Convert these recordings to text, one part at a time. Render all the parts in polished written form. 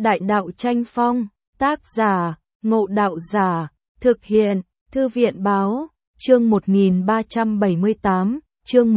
Đại đạo tranh phong, tác giả, Ngộ Đạo Giả, thực hiện, Thư viện báo, chương 1378, chương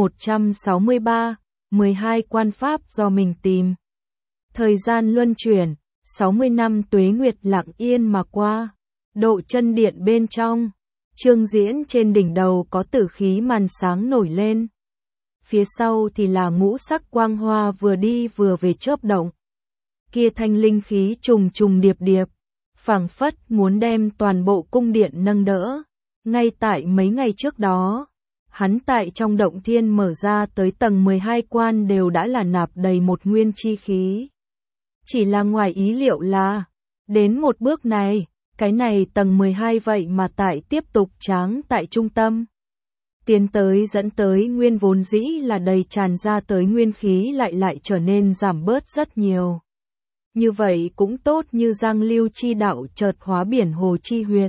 163, 12 quan pháp do mình tìm. Thời gian luân chuyển, 60 năm tuế nguyệt lặng yên mà qua, độ chân điện bên trong, chương diễn trên đỉnh đầu có tử khí màn sáng nổi lên. Phía sau thì là ngũ sắc quang hoa vừa đi vừa về chớp động. Kia thanh linh khí trùng trùng điệp điệp, phảng phất muốn đem toàn bộ cung điện nâng đỡ. Ngay tại mấy ngày trước đó, hắn tại trong động thiên mở ra tới tầng 12 quan đều đã là nạp đầy một nguyên chi khí. Chỉ là ngoài ý liệu là, đến một bước này, cái này tầng 12 vậy mà tại tiếp tục tráng tại trung tâm. Tiến tới dẫn tới nguyên vốn dĩ là đầy tràn ra tới nguyên khí lại trở nên giảm bớt rất nhiều. Như vậy cũng tốt như giang lưu chi đạo chợt hóa biển hồ chi huyệt.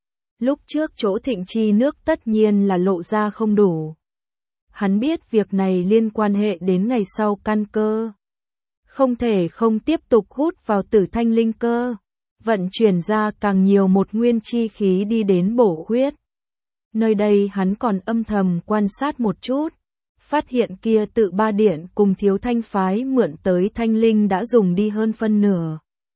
Lúc trước chỗ thịnh chi nước tất nhiên là lộ ra không đủ. Hắn biết việc này liên quan hệ đến ngày sau căn cơ. Không thể không tiếp tục hút vào tử thanh linh cơ, vận chuyển ra càng nhiều một nguyên chi khí đi đến bổ khuyết. Nơi đây hắn còn âm thầm quan sát một chút, phát hiện kia tự ba điện cùng thiếu thanh phái mượn tới thanh linh đã dùng đi hơn phân nửa.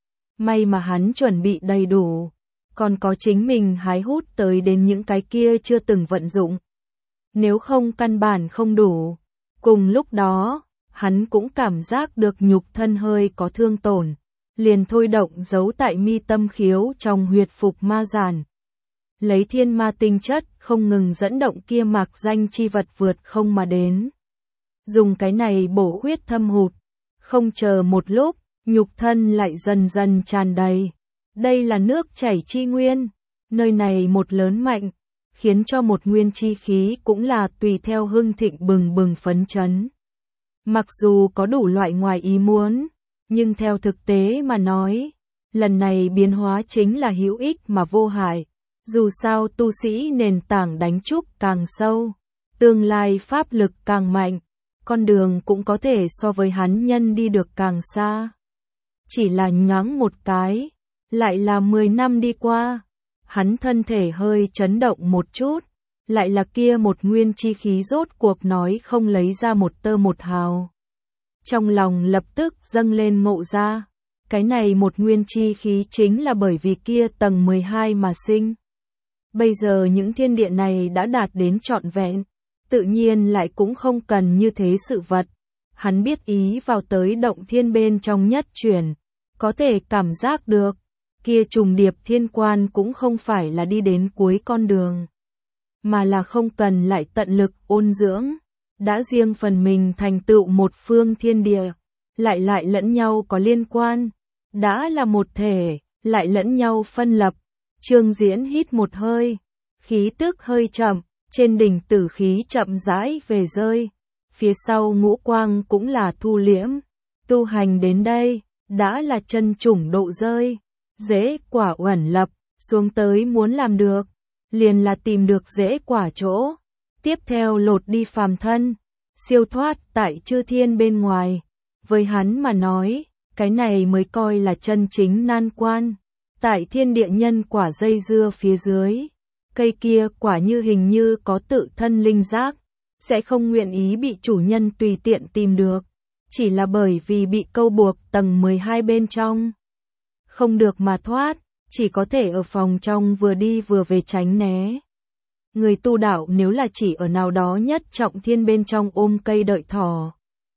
May mà hắn chuẩn bị đầy đủ, còn có chính mình hái hút tới đến những cái kia chưa từng vận dụng. Nếu không căn bản không đủ. Cùng lúc đó, hắn cũng cảm giác được nhục thân hơi có thương tổn, liền thôi động giấu tại mi tâm khiếu trong huyệt phục ma giản. Lấy thiên ma tinh chất không ngừng dẫn động kia mạc danh chi vật vượt không mà đến. Dùng cái này bổ khuyết thâm hụt, không chờ một lúc, nhục thân lại dần dần tràn đầy. Đây là nước chảy chi nguyên, nơi này một lớn mạnh, khiến cho một nguyên chi khí cũng là tùy theo hưng thịnh bừng bừng phấn chấn. Mặc dù có đủ loại ngoài ý muốn, nhưng theo thực tế mà nói, lần này biến hóa chính là hữu ích mà vô hại. Dù sao tu sĩ nền tảng đánh trúc càng sâu, tương lai pháp lực càng mạnh, con đường cũng có thể so với hắn nhân đi được càng xa. Chỉ là nhoáng một cái, lại là 10 năm đi qua, hắn thân thể hơi chấn động một chút, lại là kia một nguyên chi khí rốt cuộc nói không lấy ra một tơ một hào. Trong lòng lập tức dâng lên ngộ ra, cái này một nguyên chi khí chính là bởi vì kia tầng 12 mà sinh. Bây giờ những thiên địa này đã đạt đến trọn vẹn, tự nhiên lại cũng không cần như thế sự vật. Hắn biết ý vào tới động thiên bên trong nhất chuyển, có thể cảm giác được, kia trùng điệp thiên quan cũng không phải là đi đến cuối con đường, mà là không cần lại tận lực ôn dưỡng, đã riêng phần mình thành tựu một phương thiên địa, lại lẫn nhau có liên quan, đã là một thể, lại lẫn nhau phân lập. Trương Diễn hít một hơi, khí tức hơi chậm, trên đỉnh tử khí chậm rãi về rơi, phía sau ngũ quang cũng là thu liễm, tu hành đến đây, đã là chân chủng độ rơi, dễ quả uẩn lập, xuống tới muốn làm được, liền là tìm được dễ quả chỗ, tiếp theo lột đi phàm thân, siêu thoát tại chư thiên bên ngoài, với hắn mà nói, cái này mới coi là chân chính nan quan. Tại thiên địa nhân quả dây dưa phía dưới, cây kia quả như hình như có tự thân linh giác, sẽ không nguyện ý bị chủ nhân tùy tiện tìm được, chỉ là bởi vì bị câu buộc tầng 12 bên trong. Không được mà thoát, chỉ có thể ở phòng trong vừa đi vừa về tránh né. Người tu đạo nếu là chỉ ở nào đó nhất trọng thiên bên trong ôm cây đợi thỏ,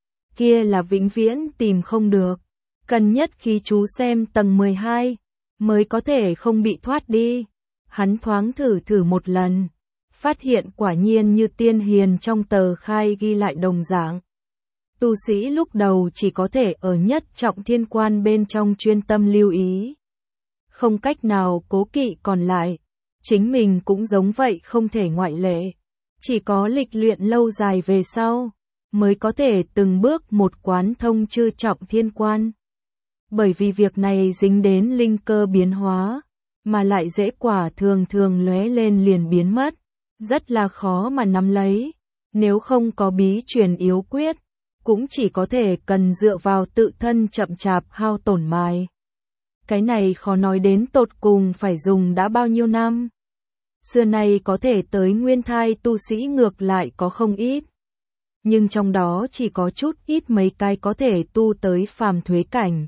kia là vĩnh viễn tìm không được, cần nhất khí chú xem tầng 12. Mới có thể không bị thoát đi. Hắn thoáng thử một lần, phát hiện quả nhiên như tiên hiền trong tờ khai ghi lại đồng dạng. Tu sĩ lúc đầu chỉ có thể ở nhất trọng thiên quan bên trong chuyên tâm lưu ý. Không cách nào cố kỵ còn lại. Chính mình cũng giống vậy không thể ngoại lệ. Chỉ có lịch luyện lâu dài về sau, mới có thể từng bước một quán thông chư trọng thiên quan. Bởi vì việc này dính đến linh cơ biến hóa, mà lại dễ quả thường lóe lên liền biến mất, rất là khó mà nắm lấy. Nếu không có bí truyền yếu quyết, cũng chỉ có thể cần dựa vào tự thân chậm chạp hao tổn mài. Cái này khó nói đến tột cùng phải dùng đã bao nhiêu năm. Xưa nay có thể tới nguyên thai tu sĩ ngược lại có không ít. Nhưng trong đó chỉ có chút ít mấy cái có thể tu tới phàm thuế cảnh.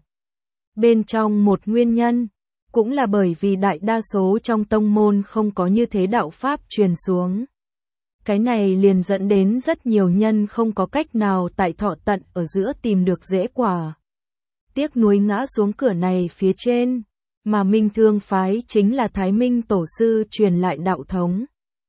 Bên trong một nguyên nhân, cũng là bởi vì đại đa số trong tông môn không có như thế đạo pháp truyền xuống. Cái này liền dẫn đến rất nhiều nhân không có cách nào tại thọ tận ở giữa tìm được rễ quả. Tiếc nuối ngã xuống cửa này phía trên, mà Minh Thương phái chính là Thái Minh tổ sư truyền lại đạo thống.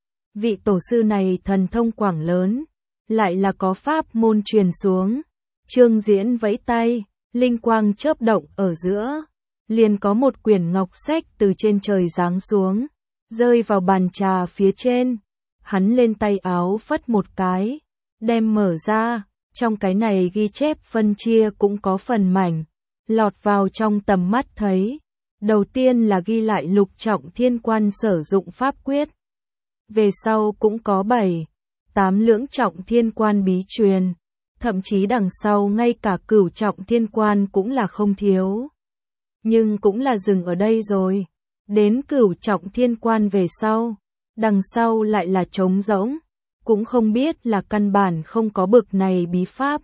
Vị tổ sư này thần thông quảng lớn, lại là có pháp môn truyền xuống. Trương Diễn vẫy tay, linh quang chớp động ở giữa, liền có một quyển ngọc sách từ trên trời giáng xuống, rơi vào bàn trà phía trên. Hắn lên tay áo phất một cái, đem mở ra, trong cái này ghi chép phân chia cũng có phần mảnh, lọt vào trong tầm mắt thấy. Đầu tiên là ghi lại Lục Trọng Thiên Quan sử dụng pháp quyết. Về sau cũng có 7, 8 lưỡng trọng thiên quan bí truyền, thậm chí đằng sau ngay cả Cửu Trọng Thiên Quan cũng là không thiếu. Nhưng cũng là dừng ở đây rồi, đến Cửu Trọng Thiên Quan về sau, đằng sau lại là trống rỗng, cũng không biết là căn bản không có bực này bí pháp.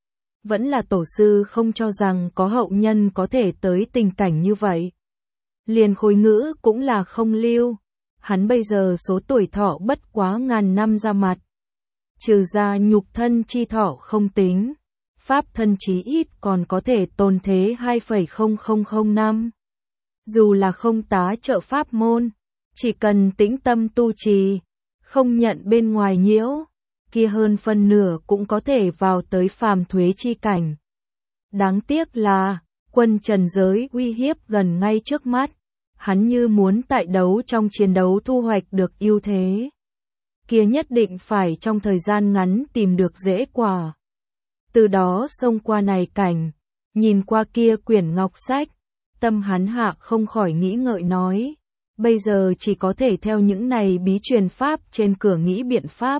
Vẫn là tổ sư không cho rằng có hậu nhân có thể tới tình cảnh như vậy. Liền khối ngữ cũng là không lưu, hắn bây giờ số tuổi thọ bất quá ngàn năm ra mặt. Trừ ra nhục thân chi thọ không tính, pháp thân chí ít còn có thể tồn thế 2,0005 năm. Dù là không tá trợ pháp môn, chỉ cần tĩnh tâm tu trì, không nhận bên ngoài nhiễu, kia hơn phân nửa cũng có thể vào tới phàm thuế chi cảnh. Đáng tiếc là, quân trần giới uy hiếp gần ngay trước mắt, hắn như muốn tại đấu trong chiến đấu thu hoạch được ưu thế. Kia nhất định phải trong thời gian ngắn tìm được rễ quả. Từ đó xông qua này cảnh, nhìn qua kia quyển ngọc sách, tâm hắn hạ không khỏi nghĩ ngợi nói, bây giờ chỉ có thể theo những này bí truyền pháp trên cửa nghĩ biện pháp.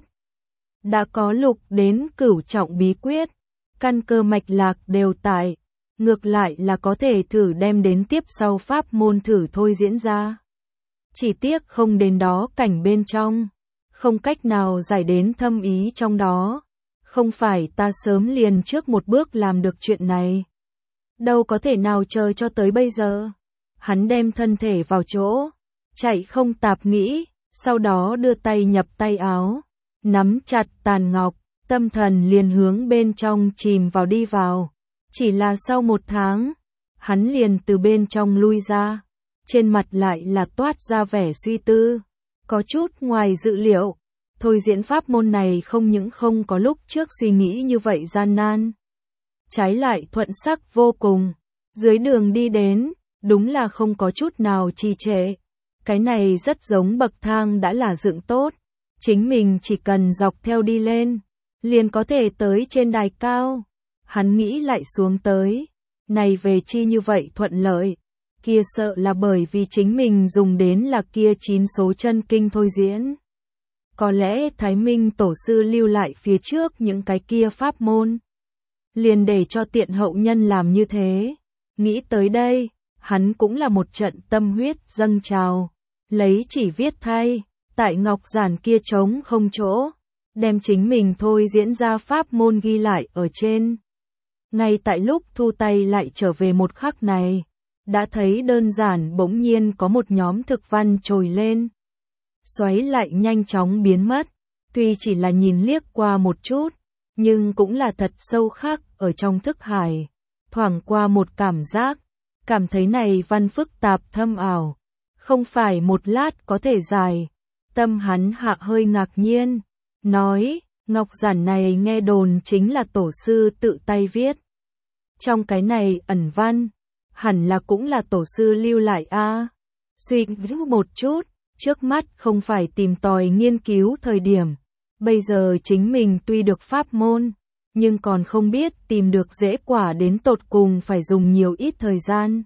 Đã có lục đến cửu trọng bí quyết, căn cơ mạch lạc đều tại, ngược lại là có thể thử đem đến tiếp sau pháp môn thử thôi diễn ra. Chỉ tiếc không đến đó cảnh bên trong, không cách nào giải đến thâm ý trong đó, không phải ta sớm liền trước một bước làm được chuyện này. Đâu có thể nào chờ cho tới bây giờ. Hắn đem thân thể vào chỗ, chạy không tạp nghĩ, sau đó đưa tay nhập tay áo, nắm chặt tàn ngọc, tâm thần liền hướng bên trong chìm vào đi vào. Chỉ là sau 1 tháng, hắn liền từ bên trong lui ra, trên mặt lại là toát ra vẻ suy tư, có chút ngoài dự liệu. Thôi diễn pháp môn này không những không có lúc trước suy nghĩ như vậy gian nan, trái lại thuận sắc vô cùng. Dưới đường đi đến, đúng là không có chút nào trì trệ. Cái này rất giống bậc thang đã là dựng tốt, chính mình chỉ cần dọc theo đi lên, liền có thể tới trên đài cao. Hắn nghĩ lại xuống tới, này về chi như vậy thuận lợi, kia sợ là bởi vì chính mình dùng đến là kia 9 số chân kinh thôi diễn. Có lẽ Thái Minh tổ sư lưu lại phía trước những cái kia pháp môn, liền để cho tiện hậu nhân làm như thế. Nghĩ tới đây, hắn cũng là một trận tâm huyết dâng trào, lấy chỉ viết thay, tại ngọc giản kia trống không chỗ, đem chính mình thôi diễn ra pháp môn ghi lại ở trên. Ngay tại lúc thu tay lại trở về một khắc này, đã thấy đơn giản bỗng nhiên có một nhóm thực văn trồi lên, xoáy lại nhanh chóng biến mất, tuy chỉ là nhìn liếc qua một chút, nhưng cũng là thật sâu khắc ở trong thức hải, thoảng qua một cảm giác, cảm thấy này văn phức tạp thâm ảo, không phải một lát có thể giải. Tâm hắn hạ hơi ngạc nhiên, nói, ngọc giản này nghe đồn chính là tổ sư tự tay viết. Trong cái này ẩn văn, hẳn là cũng là tổ sư lưu lại a. Suy nghĩ một chút, trước mắt không phải tìm tòi nghiên cứu thời điểm. Bây giờ chính mình tuy được pháp môn, nhưng còn không biết tìm được rễ quả đến tột cùng phải dùng nhiều ít thời gian.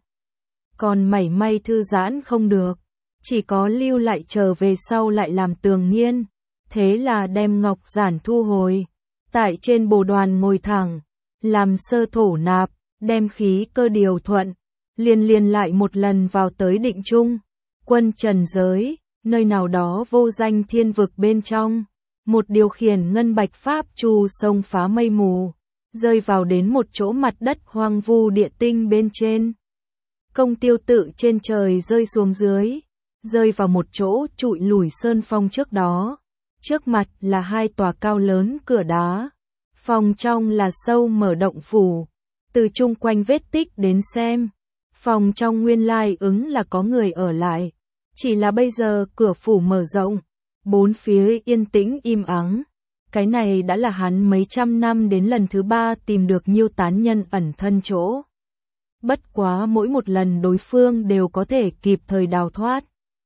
Còn mảy may thư giãn không được, chỉ có lưu lại chờ về sau lại làm tường nghiên. Thế là đem ngọc giản thu hồi, tại trên bồ đoàn ngồi thẳng, làm sơ thổ nạp, đem khí cơ điều thuận, liền lại một lần vào tới Định Trung, quân trần giới, nơi nào đó vô danh thiên vực bên trong, một điều khiển ngân bạch pháp chu sông phá mây mù, rơi vào đến một chỗ mặt đất hoang vu địa tinh bên trên. Công tiêu tự trên trời rơi xuống dưới, rơi vào một chỗ trụi lủi sơn phong trước đó. Trước mặt là hai tòa cao lớn cửa đá, phòng trong là sâu mở động phủ. Từ chung quanh vết tích đến xem, phòng trong nguyên lai ứng là có người ở lại. Chỉ là bây giờ cửa phủ mở rộng, bốn phía yên tĩnh im ắng. Cái này đã là hắn mấy trăm năm đến lần thứ ba tìm được Nhiêu tán nhân ẩn thân chỗ. Bất quá mỗi một lần đối phương đều có thể kịp thời đào thoát.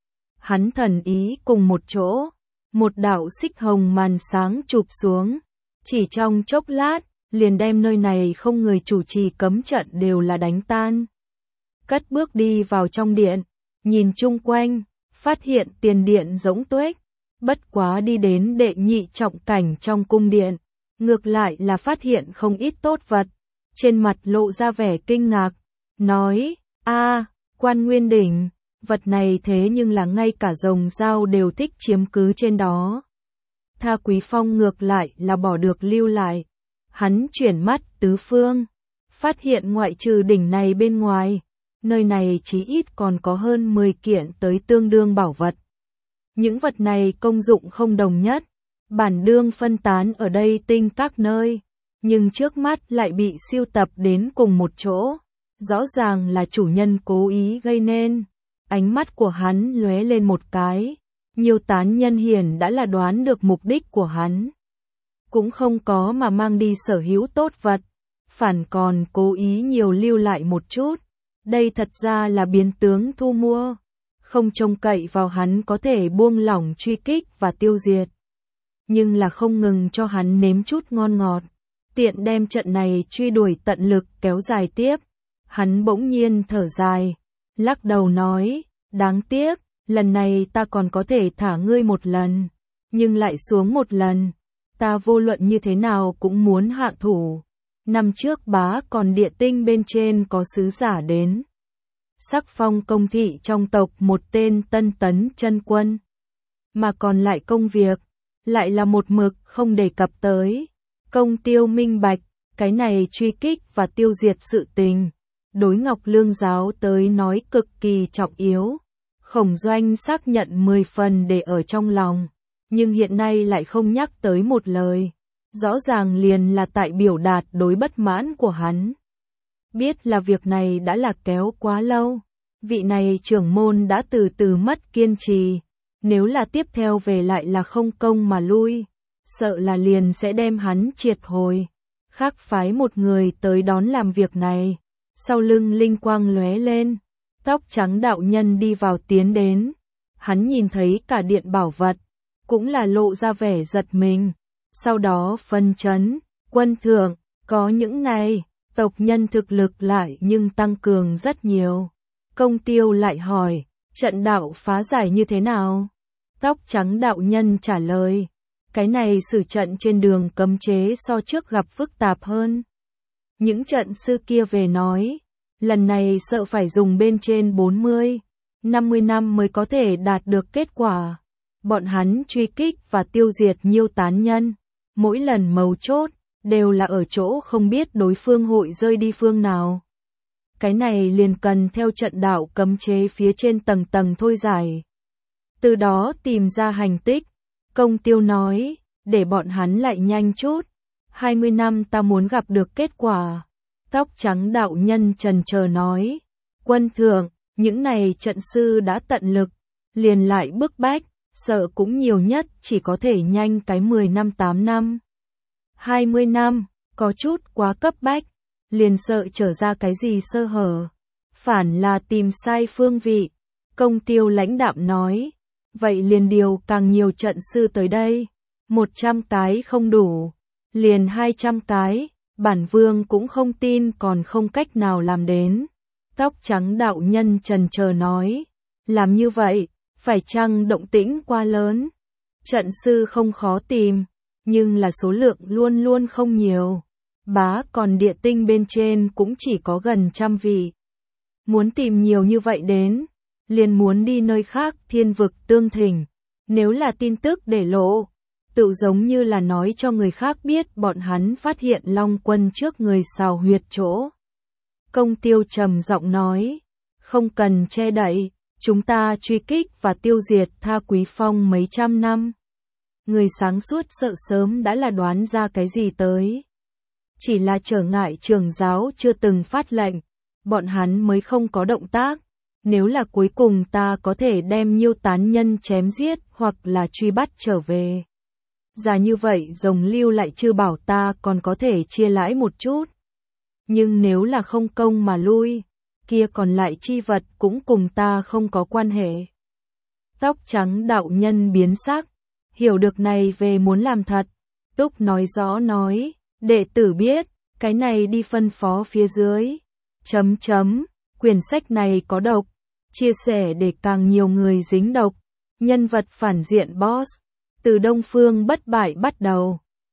Hắn thần ý cùng một chỗ, một đạo xích hồng màn sáng chụp xuống. Chỉ trong chốc lát, liền đem nơi này không người chủ trì cấm trận đều là đánh tan. Cất bước đi vào trong điện, nhìn chung quanh, phát hiện tiền điện rỗng tuếch. Bất quá đi đến đệ nhị trọng cảnh trong cung điện, ngược lại là phát hiện không ít tốt vật. Trên mặt lộ ra vẻ kinh ngạc, nói, Quan Nguyên Đỉnh, vật này thế nhưng là ngay cả rồng dao đều thích chiếm cứ trên đó. Tha Quý Phong ngược lại là bỏ được lưu lại. Hắn chuyển mắt tứ phương, phát hiện ngoại trừ đỉnh này bên ngoài, nơi này chí ít còn có hơn 10 kiện tới tương đương bảo vật. Những vật này công dụng không đồng nhất, bản đương phân tán ở đây tinh các nơi, nhưng trước mắt lại bị siêu tập đến cùng một chỗ. Rõ ràng là chủ nhân cố ý gây nên. Ánh mắt của hắn lóe lên một cái, Nhiêu tán nhân hiển đã là đoán được mục đích của hắn. Cũng không có mà mang đi sở hữu tốt vật, phản còn cố ý nhiều lưu lại một chút. Đây thật ra là biến tướng thu mua, không trông cậy vào hắn có thể buông lỏng truy kích và tiêu diệt. Nhưng là không ngừng cho hắn nếm chút ngon ngọt, tiện đem trận này truy đuổi tận lực kéo dài tiếp. Hắn bỗng nhiên thở dài, lắc đầu nói, đáng tiếc, lần này ta còn có thể thả ngươi một lần, nhưng lại xuống một lần. Ta vô luận như thế nào cũng muốn hạ thủ. Năm trước bá còn địa tinh bên trên có sứ giả đến. Sắc phong công thị trong tộc một tên tân tấn chân quân. Mà còn lại công việc, lại là một mực không đề cập tới. Công tiêu minh bạch, cái này truy kích và tiêu diệt sự tình. Đối Ngọc Lương giáo tới nói cực kỳ trọng yếu. Khổng Doanh xác nhận 10 phần để ở trong lòng, nhưng hiện nay lại không nhắc tới một lời. Rõ ràng liền là tại biểu đạt đối bất mãn của hắn. Biết là việc này đã là kéo quá lâu, vị này trưởng môn đã từ từ mất kiên trì. Nếu là tiếp theo về lại là không công mà lui, sợ là liền sẽ đem hắn triệt hồi. Khác phái một người tới đón làm việc này. Sau lưng linh quang lóe lên, tóc trắng đạo nhân đi vào tiến đến. Hắn nhìn thấy cả điện bảo vật, cũng là lộ ra vẻ giật mình. Sau đó phân chấn, quân thượng, có những này, tộc nhân thực lực lại nhưng tăng cường rất nhiều. Công tiêu lại hỏi, trận đạo phá giải như thế nào? Tóc trắng đạo nhân trả lời, cái này sử trận trên đường cấm chế so trước gặp phức tạp hơn. Những trận sư kia về nói, lần này sợ phải dùng bên trên 40, 50 năm mới có thể đạt được kết quả. Bọn hắn truy kích và tiêu diệt Nhiêu tán nhân, mỗi lần mấu chốt, đều là ở chỗ không biết đối phương hội rơi đi phương nào. Cái này liền cần theo trận đạo cấm chế phía trên tầng tầng thôi giải. Từ đó tìm ra hành tích. Công tiêu nói, để bọn hắn lại nhanh chút. 20 năm ta muốn gặp được kết quả. Tóc trắng đạo nhân trần chờ nói, quân thượng, những này trận sư đã tận lực, liền lại bức bách, sợ cũng nhiều nhất chỉ có thể nhanh cái 10 năm 8 năm. 20 năm, có chút quá cấp bách, liền sợ trở ra cái gì sơ hở. Phản là tìm sai phương vị. Công tiêu lãnh đạm nói, vậy liền điều càng nhiều trận sư tới đây. 100 cái không đủ, liền 200 cái. Bản vương cũng không tin còn không cách nào làm đến. Tóc trắng đạo nhân trần chờ nói, làm như vậy, phải chăng động tĩnh quá lớn? Trận sư không khó tìm, nhưng là số lượng luôn luôn không nhiều. Bá còn địa tinh bên trên cũng chỉ có gần 100 vị. Muốn tìm nhiều như vậy đến, liền muốn đi nơi khác thiên vực tương thỉnh. Nếu là tin tức để lộ, tự giống như là nói cho người khác biết bọn hắn phát hiện Long Quân trước người xào huyệt chỗ. Công Tiêu trầm giọng nói, không cần che đậy, chúng ta truy kích và tiêu diệt Tha Quý Phong mấy trăm năm. Người sáng suốt sợ sớm đã là đoán ra cái gì tới. Chỉ là trở ngại trưởng giáo chưa từng phát lệnh, bọn hắn mới không có động tác. Nếu là cuối cùng ta có thể đem Nhiêu tán nhân chém giết hoặc là truy bắt trở về. Giả như vậy Rồng Lưu lại chưa bảo ta còn có thể chia lãi một chút. Nhưng nếu là không công mà lui, kia còn lại chi vật cũng cùng ta không có quan hệ. Tóc trắng đạo nhân biến sắc, hiểu được này về muốn làm thật. Túc nói rõ nói, đệ tử biết, cái này đi phân phó phía dưới. Quyển sách này có độc, chia sẻ để càng nhiều người dính độc. Nhân vật phản diện boss, từ Đông Phương bất bại bắt đầu.